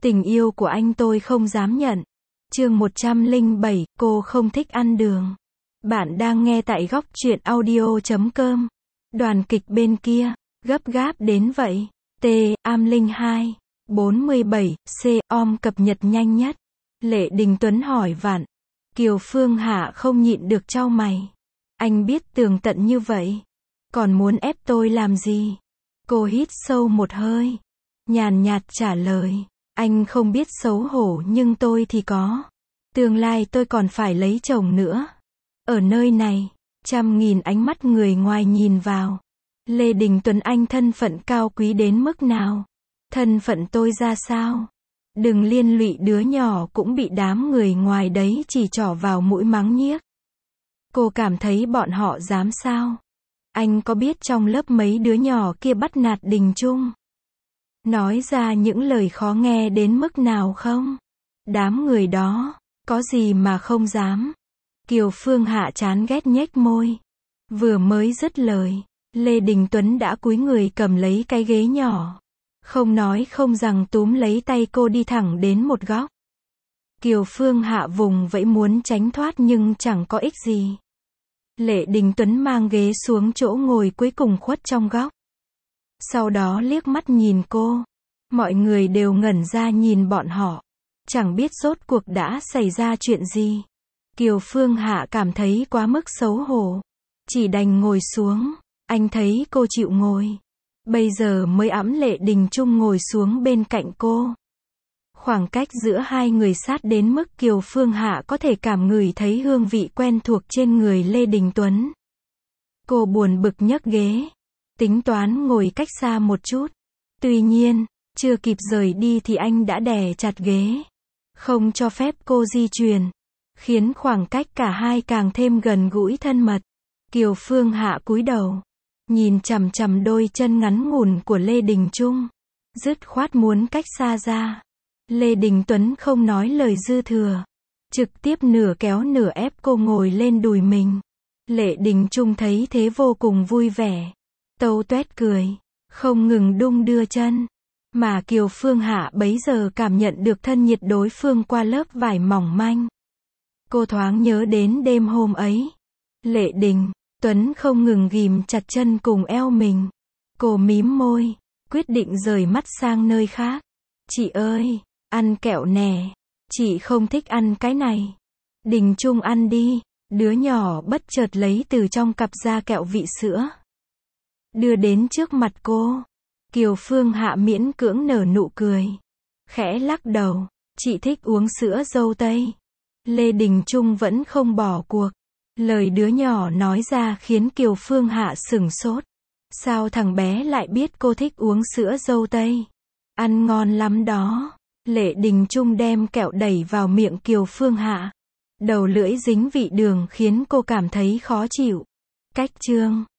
Tình yêu của anh tôi không dám nhận. Chương 107, cô không thích ăn đường. Bạn đang nghe tại góc truyện audio.com. Đoàn kịch bên kia, gấp gáp đến vậy. T. Am Linh 2. 47, C. Om cập nhật nhanh nhất. Lệ Đình Tuấn hỏi vặn. Kiều Phương Hạ không nhịn được chau mày. Anh biết tường tận như vậy. Còn muốn ép tôi làm gì? Cô hít sâu một hơi. Nhàn nhạt trả lời. Anh không biết xấu hổ nhưng tôi thì có. Tương lai tôi còn phải lấy chồng nữa. Ở nơi này, trăm nghìn ánh mắt người ngoài nhìn vào. Lê Đình Tuấn anh thân phận cao quý đến mức nào? Thân phận tôi ra sao? Đừng liên lụy đứa nhỏ cũng bị đám người ngoài đấy chỉ trỏ vào mũi mắng nhiếc. Cô cảm thấy bọn họ dám sao? Anh có biết trong lớp mấy đứa nhỏ kia bắt nạt Đình Trung? Nói ra những lời khó nghe đến mức nào không? Đám người đó, có gì mà không dám? Kiều Phương Hạ chán ghét nhếch môi. Vừa mới dứt lời, Lê Đình Tuấn đã cúi người cầm lấy cái ghế nhỏ. Không nói không rằng túm lấy tay cô đi thẳng đến một góc. Kiều Phương Hạ vùng vẫy muốn tránh thoát nhưng chẳng có ích gì. Lệ Đình Tuấn mang ghế xuống chỗ ngồi cuối cùng khuất trong góc. Sau đó liếc mắt nhìn cô. Mọi người đều ngẩn ra nhìn bọn họ. Chẳng biết rốt cuộc đã xảy ra chuyện gì. Kiều Phương Hạ cảm thấy quá mức xấu hổ. Chỉ đành ngồi xuống. Anh thấy cô chịu ngồi. Bây giờ mới ẵm Lệ Đình Trung ngồi xuống bên cạnh cô. Khoảng cách giữa hai người sát đến mức Kiều Phương Hạ có thể cảm ngửi thấy hương vị quen thuộc trên người Lê Đình Tuấn. Cô buồn bực nhấc ghế. Tính toán ngồi cách xa một chút. Tuy nhiên, chưa kịp rời đi thì anh đã đè chặt ghế. Không cho phép cô di chuyển. Khiến khoảng cách cả hai càng thêm gần gũi thân mật. Kiều Phương Hạ cúi đầu. Nhìn chằm chằm đôi chân ngắn ngủn của Lê Đình Trung. Dứt khoát muốn cách xa ra. Lê Đình Tuấn không nói lời dư thừa. Trực tiếp nửa kéo nửa ép cô ngồi lên đùi mình. Lệ Đình Trung thấy thế vô cùng vui vẻ. Tâu tuét cười. Không ngừng đung đưa chân. Mà Kiều Phương Hạ bấy giờ cảm nhận được thân nhiệt đối phương qua lớp vải mỏng manh. Cô thoáng nhớ đến đêm hôm ấy. Lệ Đình Tuấn không ngừng ghìm chặt chân cùng eo mình. Cô mím môi. Quyết định rời mắt sang nơi khác. Chị ơi, ăn kẹo nè. Chị không thích ăn cái này. Đình Trung ăn đi. Đứa nhỏ bất chợt lấy từ trong cặp ra kẹo vị sữa. Đưa đến trước mặt cô. Kiều Phương Hạ miễn cưỡng nở nụ cười. Khẽ lắc đầu. Chị thích uống sữa dâu tây. Lê Đình Trung vẫn không bỏ cuộc. Lời đứa nhỏ nói ra khiến Kiều Phương Hạ sửng sốt. Sao thằng bé lại biết cô thích uống sữa dâu tây? Ăn ngon lắm đó. Lệ Đình Trung đem kẹo đẩy vào miệng Kiều Phương Hạ. Đầu lưỡi dính vị đường khiến cô cảm thấy khó chịu. Cách chương